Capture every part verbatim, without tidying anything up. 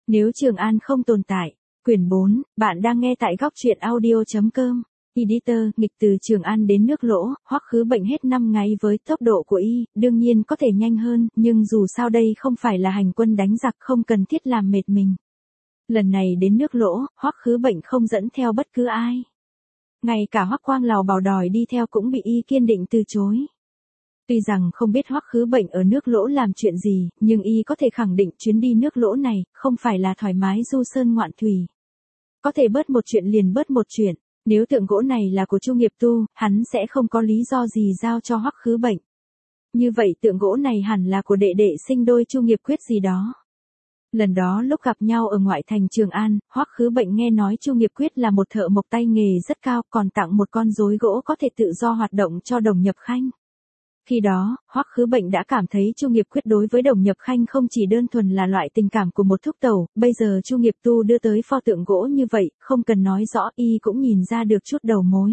Nếu Trường An không tồn tại. Quyển bốn, bạn đang nghe tại góc truyện audio.com. Editor, nghịch từ Trường An đến nước Lỗ, Hoắc Khứ Bệnh hết năm ngày với tốc độ của y, đương nhiên có thể nhanh hơn, nhưng dù sao đây không phải là hành quân đánh giặc, không cần thiết làm mệt mình. Lần này đến nước Lỗ, Hoắc Khứ Bệnh không dẫn theo bất cứ ai. Ngay cả Hoắc Quang Lào bảo đòi đi theo cũng bị y kiên định từ chối. Tuy rằng không biết Hoắc Khứ Bệnh ở nước Lỗ làm chuyện gì, nhưng y có thể khẳng định chuyến đi nước Lỗ này không phải là thoải mái du sơn ngoạn thủy. Có thể bớt một chuyện liền bớt một chuyện, nếu tượng gỗ này là của Chu Nghiệp Tu, hắn sẽ không có lý do gì giao cho Hoắc Khứ Bệnh. Như vậy tượng gỗ này hẳn là của đệ đệ sinh đôi Chu Nghiệp Quyết gì đó. Lần đó lúc gặp nhau ở ngoại thành Trường An, Hoắc Khứ Bệnh nghe nói Chu Nghiệp Quyết là một thợ mộc tay nghề rất cao, còn tặng một con rối gỗ có thể tự do hoạt động cho Đồng Nhập Khanh. Khi đó, Hoắc Khứ Bệnh đã cảm thấy Chu Nghiệp Quyết đối với Đồng Nhập Khanh không chỉ đơn thuần là loại tình cảm của một thúc tẩu, bây giờ Chu Nghiệp Tu đưa tới pho tượng gỗ như vậy, không cần nói rõ y cũng nhìn ra được chút đầu mối.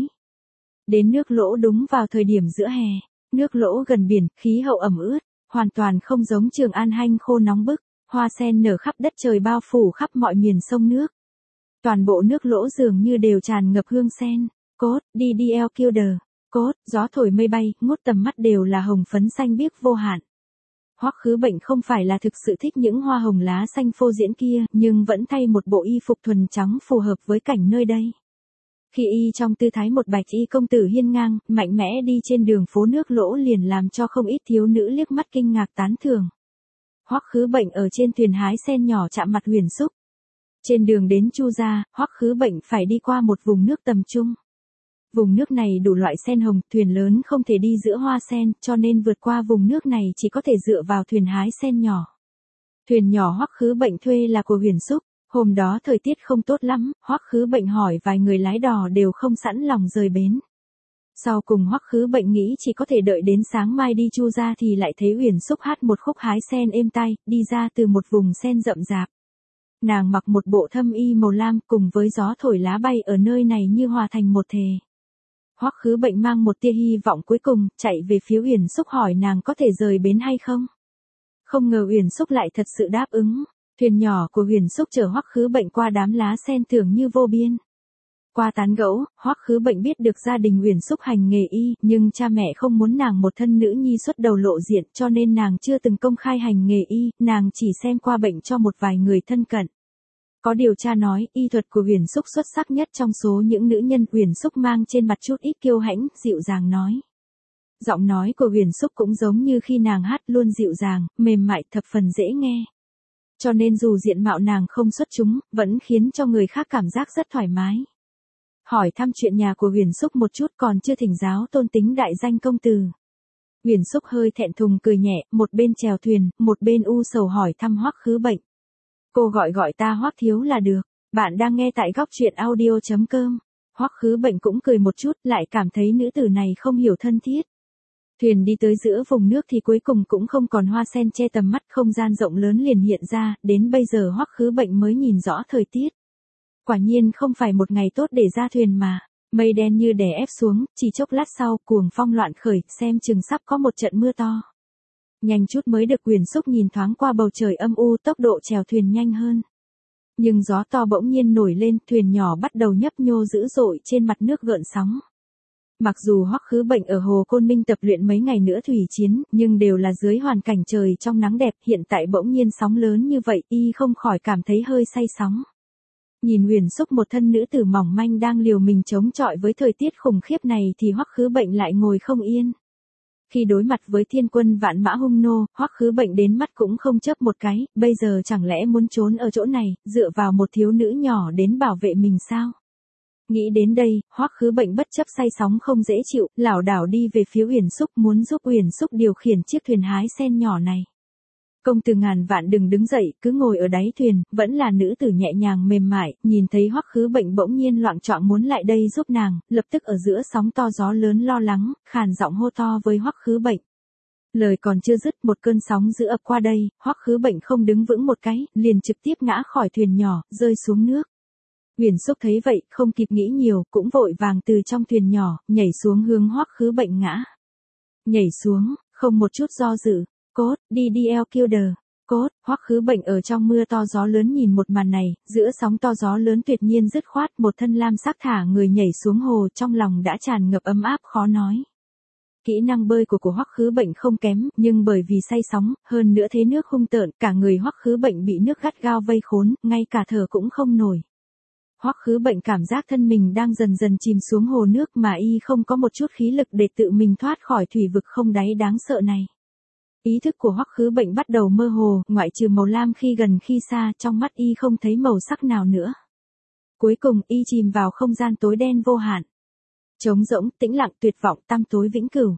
Đến nước Lỗ đúng vào thời điểm giữa hè, nước Lỗ gần biển, khí hậu ẩm ướt, hoàn toàn không giống Trường An hanh khô nóng bức, hoa sen nở khắp đất trời bao phủ khắp mọi miền sông nước. Toàn bộ nước Lỗ dường như đều tràn ngập hương sen, cốt, đi đi eo Killer. Cốt, gió thổi mây bay, ngút tầm mắt đều là hồng phấn xanh biếc vô hạn. Hoắc Khứ Bệnh không phải là thực sự thích những hoa hồng lá xanh phô diễn kia, nhưng vẫn thay một bộ y phục thuần trắng phù hợp với cảnh nơi đây. Khi y trong tư thái một bạch y công tử hiên ngang, mạnh mẽ đi trên đường phố nước Lỗ liền làm cho không ít thiếu nữ liếc mắt kinh ngạc tán thưởng. Hoắc Khứ Bệnh ở trên thuyền hái sen nhỏ chạm mặt Huyền Xúc. Trên đường đến Chu gia, Hoắc Khứ Bệnh phải đi qua một vùng nước tầm trung. Vùng nước này đủ loại sen hồng, thuyền lớn không thể đi giữa hoa sen, cho nên vượt qua vùng nước này chỉ có thể dựa vào thuyền hái sen nhỏ. Thuyền nhỏ Hoắc Khứ Bệnh thuê là của Huyền Xúc, hôm đó thời tiết không tốt lắm, Hoắc Khứ Bệnh hỏi vài người lái đò đều không sẵn lòng rời bến. Sau cùng Hoắc Khứ Bệnh nghĩ chỉ có thể đợi đến sáng mai đi Chu gia thì lại thấy Huyền Xúc hát một khúc hái sen êm tai, đi ra từ một vùng sen rậm rạp. Nàng mặc một bộ thâm y màu lam cùng với gió thổi lá bay ở nơi này như hòa thành một thể. Hoắc Khứ Bệnh mang một tia hy vọng cuối cùng, chạy về phía Huyền Xúc hỏi nàng có thể rời bến hay không. Không ngờ Huyền Xúc lại thật sự đáp ứng. Thuyền nhỏ của Huyền Xúc chở Hoắc Khứ Bệnh qua đám lá sen tưởng như vô biên. Qua tán gẫu, Hoắc Khứ Bệnh biết được gia đình Huyền Xúc hành nghề y, nhưng cha mẹ không muốn nàng một thân nữ nhi xuất đầu lộ diện cho nên nàng chưa từng công khai hành nghề y, nàng chỉ xem qua bệnh cho một vài người thân cận. Có điều cha nói, y thuật của Huyền Xúc xuất sắc nhất trong số những nữ nhân. Huyền Xúc mang trên mặt chút ít kiêu hãnh, dịu dàng nói. Giọng nói của Huyền Xúc cũng giống như khi nàng hát, luôn dịu dàng, mềm mại, thập phần dễ nghe. Cho nên dù diện mạo nàng không xuất chúng, vẫn khiến cho người khác cảm giác rất thoải mái. Hỏi thăm chuyện nhà của Huyền Xúc một chút, còn chưa thỉnh giáo tôn tính đại danh công tử. Huyền Xúc hơi thẹn thùng cười nhẹ, một bên chèo thuyền, một bên u sầu hỏi thăm Hoắc Khứ Bệnh. Cô gọi gọi ta Hoắc thiếu là được. Bạn đang nghe tại góc truyện audio.com. Hoắc Khứ Bệnh cũng cười một chút, lại cảm thấy nữ tử này không hiểu thân thiết. Thuyền đi tới giữa vùng nước thì cuối cùng cũng không còn hoa sen che tầm mắt, không gian rộng lớn liền hiện ra, đến bây giờ Hoắc Khứ Bệnh mới nhìn rõ thời tiết. Quả nhiên không phải một ngày tốt để ra thuyền mà, mây đen như đè ép xuống, chỉ chốc lát sau, cuồng phong loạn khởi, xem chừng sắp có một trận mưa to. Nhanh chút mới được Huyền Xúc nhìn thoáng qua bầu trời âm u, tốc độ chèo thuyền nhanh hơn. Nhưng gió to bỗng nhiên nổi lên, thuyền nhỏ bắt đầu nhấp nhô dữ dội trên mặt nước gợn sóng. Mặc dù Hoắc Khứ Bệnh ở Hồ Côn Minh tập luyện mấy ngày nữa thủy chiến, nhưng đều là dưới hoàn cảnh trời trong nắng đẹp, hiện tại bỗng nhiên sóng lớn như vậy, y không khỏi cảm thấy hơi say sóng. Nhìn Huyền Xúc một thân nữ tử mỏng manh đang liều mình chống chọi với thời tiết khủng khiếp này thì Hoắc Khứ Bệnh lại ngồi không yên. Khi đối mặt với thiên quân vạn mã hung nô, Hoắc Khứ Bệnh đến mắt cũng không chớp một cái, bây giờ chẳng lẽ muốn trốn ở chỗ này, dựa vào một thiếu nữ nhỏ đến bảo vệ mình sao? Nghĩ đến đây, Hoắc Khứ Bệnh bất chấp say sóng không dễ chịu, lảo đảo đi về phía Huyền Xúc muốn giúp Huyền Xúc điều khiển chiếc thuyền hái sen nhỏ này. Công tử ngàn vạn đừng đứng dậy, cứ ngồi ở đáy thuyền, vẫn là nữ tử nhẹ nhàng mềm mại, nhìn thấy Hoắc Khứ Bệnh bỗng nhiên loạng choạng muốn lại đây giúp nàng, lập tức ở giữa sóng to gió lớn lo lắng, khàn giọng hô to với Hoắc Khứ Bệnh. Lời còn chưa dứt, một cơn sóng dữ ập qua đây, Hoắc Khứ Bệnh không đứng vững một cái, liền trực tiếp ngã khỏi thuyền nhỏ, rơi xuống nước. Huyền Xúc thấy vậy, không kịp nghĩ nhiều, cũng vội vàng từ trong thuyền nhỏ, nhảy xuống hướng Hoắc Khứ Bệnh ngã. Nhảy xuống, không một chút do dự. Cốt, đi đi eo Killer. Cốt, Hoắc Khứ Bệnh ở trong mưa to gió lớn nhìn một màn này, giữa sóng to gió lớn tuyệt nhiên dứt khoát, một thân lam sắc thả người nhảy xuống hồ, trong lòng đã tràn ngập ấm áp khó nói. Kỹ năng bơi của của Hoắc Khứ Bệnh không kém, nhưng bởi vì say sóng, hơn nữa thế nước hung tợn, cả người Hoắc Khứ Bệnh bị nước gắt gao vây khốn, ngay cả thở cũng không nổi. Hoắc Khứ Bệnh cảm giác thân mình đang dần dần chìm xuống hồ nước mà y không có một chút khí lực để tự mình thoát khỏi thủy vực không đáy đáng sợ này. Ý thức của Hoắc Khứ Bệnh bắt đầu mơ hồ, ngoại trừ màu lam khi gần khi xa, trong mắt y không thấy màu sắc nào nữa. Cuối cùng y chìm vào không gian tối đen vô hạn. Trống rỗng, tĩnh lặng, tuyệt vọng, tăm tối vĩnh cửu.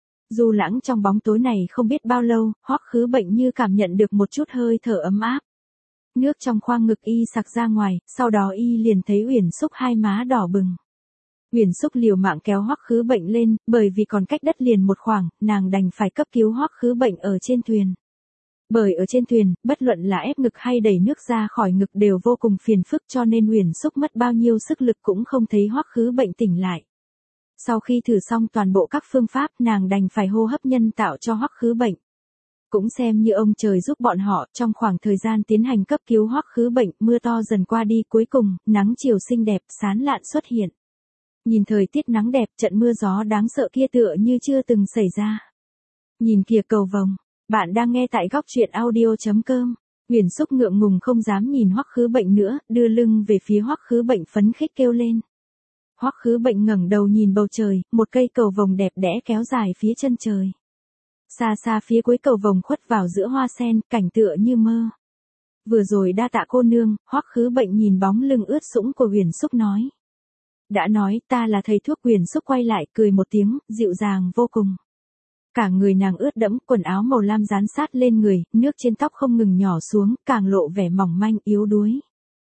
Du lãng trong bóng tối này không biết bao lâu, Hoắc Khứ Bệnh như cảm nhận được một chút hơi thở ấm áp. Nước trong khoang ngực y sặc ra ngoài, sau đó y liền thấy Uyển Xúc hai má đỏ bừng. Uyển Xúc liều mạng kéo Hoắc Khứ Bệnh lên, bởi vì còn cách đất liền một khoảng, nàng đành phải cấp cứu Hoắc Khứ Bệnh ở trên thuyền. Bởi ở trên thuyền, bất luận là ép ngực hay đẩy nước ra khỏi ngực đều vô cùng phiền phức cho nên Uyển Xúc mất bao nhiêu sức lực cũng không thấy Hoắc Khứ Bệnh tỉnh lại. Sau khi thử xong toàn bộ các phương pháp, nàng đành phải hô hấp nhân tạo cho Hoắc Khứ Bệnh. Cũng xem như ông trời giúp bọn họ, trong khoảng thời gian tiến hành cấp cứu Hoắc Khứ Bệnh, mưa to dần qua đi, cuối cùng, nắng chiều xinh đẹp, sán lạn xuất hiện. Nhìn thời tiết nắng đẹp, trận mưa gió đáng sợ kia tựa như chưa từng xảy ra. Nhìn kìa cầu vồng, bạn đang nghe tại góc truyện audio chấm com. Uyển Xúc ngượng ngùng không dám nhìn Hoắc Khứ Bệnh nữa, đưa lưng về phía Hoắc Khứ Bệnh phấn khích kêu lên. Hoắc Khứ Bệnh ngẩng đầu nhìn bầu trời, một cây cầu vồng đẹp đẽ kéo dài phía chân trời. Xa xa phía cuối cầu vồng khuất vào giữa hoa sen, cảnh tựa như mơ. Vừa rồi đa tạ cô nương, Hoắc Khứ Bệnh nhìn bóng lưng ướt sũng của Uyển Xúc nói. Đã nói, ta là thầy thuốc. Uyển Xúc quay lại, cười một tiếng, dịu dàng vô cùng. Cả người nàng ướt đẫm, quần áo màu lam dán sát lên người, nước trên tóc không ngừng nhỏ xuống, càng lộ vẻ mỏng manh, yếu đuối.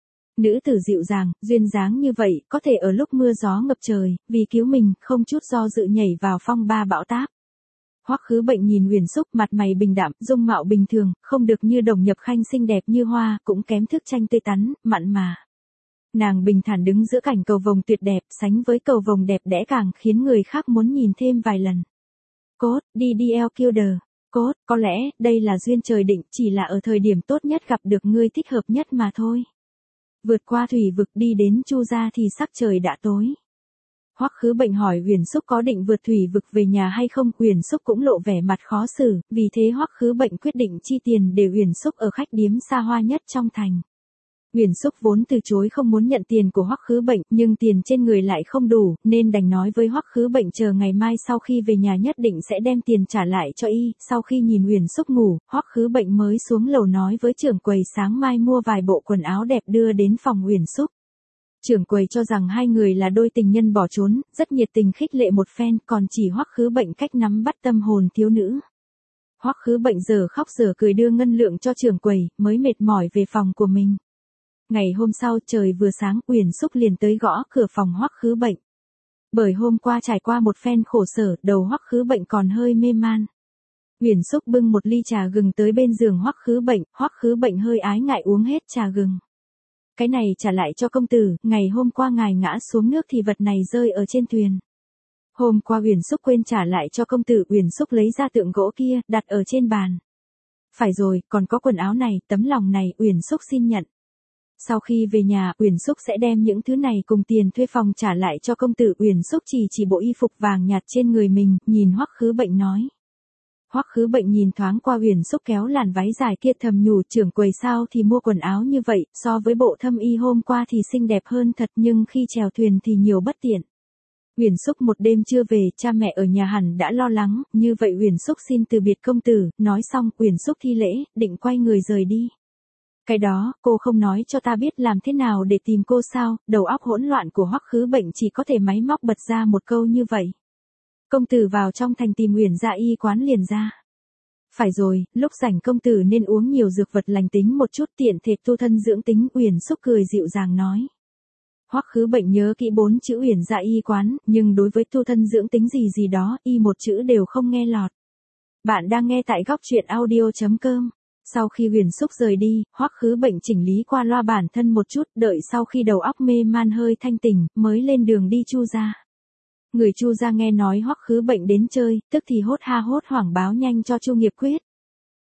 Nữ tử dịu dàng, duyên dáng như vậy, có thể ở lúc mưa gió ngập trời, vì cứu mình, không chút do dự nhảy vào phong ba bão táp. Hoắc Khứ Bệnh nhìn Uyển Xúc, mặt mày bình đạm, dung mạo bình thường, không được như Đồng Nhập Khanh xinh đẹp như hoa, cũng kém thức tranh tươi tắn, mặn mà. Nàng bình thản đứng giữa cảnh cầu vồng tuyệt đẹp, sánh với cầu vồng đẹp đẽ càng khiến người khác muốn nhìn thêm vài lần. Cốt, đi đi eo Killer. Cốt, có lẽ, đây là duyên trời định, chỉ là ở thời điểm tốt nhất gặp được người thích hợp nhất mà thôi. Vượt qua thủy vực đi đến Chu gia thì sắc trời đã tối. Hoắc Khứ Bệnh hỏi Uyển Xúc có định vượt thủy vực về nhà hay không, Uyển Xúc cũng lộ vẻ mặt khó xử, vì thế Hoắc Khứ Bệnh quyết định chi tiền để Uyển Xúc ở khách điếm xa hoa nhất trong thành. Uyển Xúc vốn từ chối không muốn nhận tiền của Hoắc Khứ Bệnh, nhưng tiền trên người lại không đủ, nên đành nói với Hoắc Khứ Bệnh chờ ngày mai sau khi về nhà nhất định sẽ đem tiền trả lại cho y. Sau khi nhìn Uyển Xúc ngủ, Hoắc Khứ Bệnh mới xuống lầu nói với trưởng quầy sáng mai mua vài bộ quần áo đẹp đưa đến phòng Uyển Xúc. Trưởng quầy cho rằng hai người là đôi tình nhân bỏ trốn, rất nhiệt tình khích lệ một phen, còn chỉ Hoắc Khứ Bệnh cách nắm bắt tâm hồn thiếu nữ. Hoắc Khứ Bệnh giờ khóc giờ cười đưa ngân lượng cho trưởng quầy, mới mệt mỏi về phòng của mình. Ngày hôm sau trời vừa sáng, Uyển Xúc liền tới gõ cửa phòng Hoắc Khứ Bệnh. Bởi hôm qua trải qua một phen khổ sở, đầu Hoắc Khứ Bệnh còn hơi mê man. Uyển Xúc bưng một ly trà gừng tới bên giường Hoắc Khứ Bệnh, Hoắc Khứ Bệnh hơi ái ngại uống hết trà gừng. Cái này trả lại cho công tử, ngày hôm qua ngài ngã xuống nước thì vật này rơi ở trên thuyền. Hôm qua Uyển Xúc quên trả lại cho công tử, Uyển Xúc lấy ra tượng gỗ kia, đặt ở trên bàn. Phải rồi, còn có quần áo này, tấm lòng này, Uyển Xúc xin nhận. Sau khi về nhà, Uyển Xúc sẽ đem những thứ này cùng tiền thuê phòng trả lại cho công tử. Uyển Xúc chỉ chỉ bộ y phục vàng nhạt trên người mình, nhìn Hoắc Khứ Bệnh nói. Hoắc Khứ Bệnh nhìn thoáng qua Uyển Xúc kéo làn váy dài kia thầm nhủ, trưởng quầy sao thì mua quần áo như vậy, so với bộ thâm y hôm qua thì xinh đẹp hơn thật, nhưng khi chèo thuyền thì nhiều bất tiện. Uyển Xúc một đêm chưa về, cha mẹ ở nhà hẳn đã lo lắng, như vậy Uyển Xúc xin từ biệt công tử, nói xong, Uyển Xúc thi lễ, định quay người rời đi. Cái đó, cô không nói cho ta biết làm thế nào để tìm cô sao? Đầu óc hỗn loạn của Hoắc Khứ Bệnh chỉ có thể máy móc bật ra một câu như vậy. Công tử vào trong thành tìm Uyển Dạ y quán liền ra. Phải rồi, lúc rảnh công tử nên uống nhiều dược vật lành tính một chút, tiện thể tu thân dưỡng tính. Uyển Xúc cười dịu dàng nói. Hoắc Khứ Bệnh nhớ kỹ bốn chữ Uyển Dạ y quán, nhưng đối với tu thân dưỡng tính gì gì đó, y một chữ đều không nghe lọt. Bạn đang nghe tại góc truyện audio chấm com. Sau khi Uyển Xúc rời đi, Hoắc Khứ Bệnh chỉnh lý qua loa bản thân một chút, đợi sau khi đầu óc mê man hơi thanh tỉnh, mới lên đường đi Chu gia. Người Chu gia nghe nói Hoắc Khứ Bệnh đến chơi, tức thì hốt ha hốt hoảng báo nhanh cho Chu Nghiệp Quyết.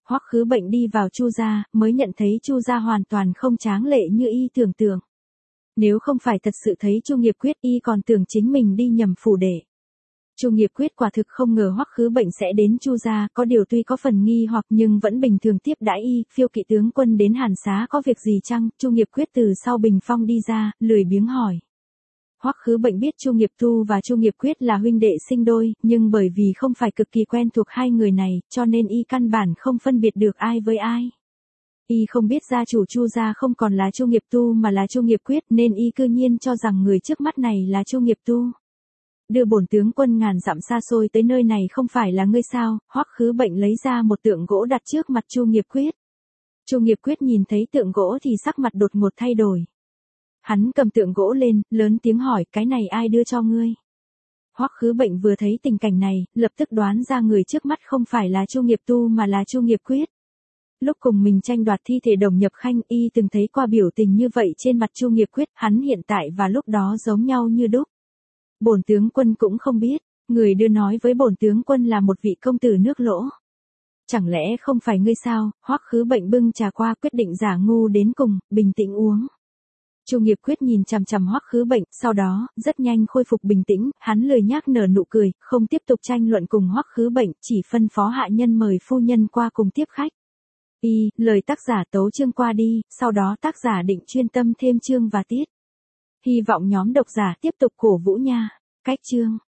Hoắc Khứ Bệnh đi vào Chu gia, mới nhận thấy Chu gia hoàn toàn không tráng lệ như y tưởng tượng. Nếu không phải thật sự thấy Chu Nghiệp Quyết, y còn tưởng chính mình đi nhầm phủ để. Chu Nghiệp Quyết quả thực không ngờ Hoắc Khứ Bệnh sẽ đến Chu gia, có điều tuy có phần nghi hoặc nhưng vẫn bình thường tiếp đãi y. Phiêu kỵ tướng quân đến Hàn Xá có việc gì chăng? Chu Nghiệp Quyết từ sau bình phong đi ra, lười biếng hỏi. Hoắc Khứ Bệnh biết Chu Nghiệp Tu và Chu Nghiệp Quyết là huynh đệ sinh đôi, nhưng bởi vì không phải cực kỳ quen thuộc hai người này, cho nên y căn bản không phân biệt được ai với ai. Y không biết gia chủ Chu gia không còn là Chu Nghiệp Tu mà là Chu Nghiệp Quyết, nên y cư nhiên cho rằng người trước mắt này là Chu Nghiệp Tu. Đưa bổn tướng quân ngàn dặm xa xôi tới nơi này không phải là ngươi sao? Hoắc Khứ Bệnh lấy ra một tượng gỗ đặt trước mặt Chu Nghiệp Quyết. Chu Nghiệp Quyết nhìn thấy tượng gỗ thì sắc mặt đột ngột thay đổi. Hắn cầm tượng gỗ lên, lớn tiếng hỏi, cái này ai đưa cho ngươi? Hoắc Khứ Bệnh vừa thấy tình cảnh này, lập tức đoán ra người trước mắt không phải là Chu Nghiệp Tu mà là Chu Nghiệp Quyết. Lúc cùng mình tranh đoạt thi thể Đồng Nhập Khanh, y từng thấy qua biểu tình như vậy trên mặt Chu Nghiệp Quyết, hắn hiện tại và lúc đó giống nhau như đúc. Bổn tướng quân cũng không biết, người đưa nói với bổn tướng quân là một vị công tử nước Lỗ. Chẳng lẽ không phải ngươi sao? Hoắc Khứ Bệnh bưng trà qua, quyết định giả ngu đến cùng, bình tĩnh uống. Chu Nghiệp Quyết nhìn chằm chằm Hoắc Khứ Bệnh, sau đó, rất nhanh khôi phục bình tĩnh, hắn lười nhác nở nụ cười, không tiếp tục tranh luận cùng Hoắc Khứ Bệnh, chỉ phân phó hạ nhân mời phu nhân qua cùng tiếp khách. Y, lời tác giả tấu chương qua đi, sau đó tác giả định chuyên tâm thêm chương và tiết. Hy vọng nhóm độc giả tiếp tục cổ vũ nha. Cách chương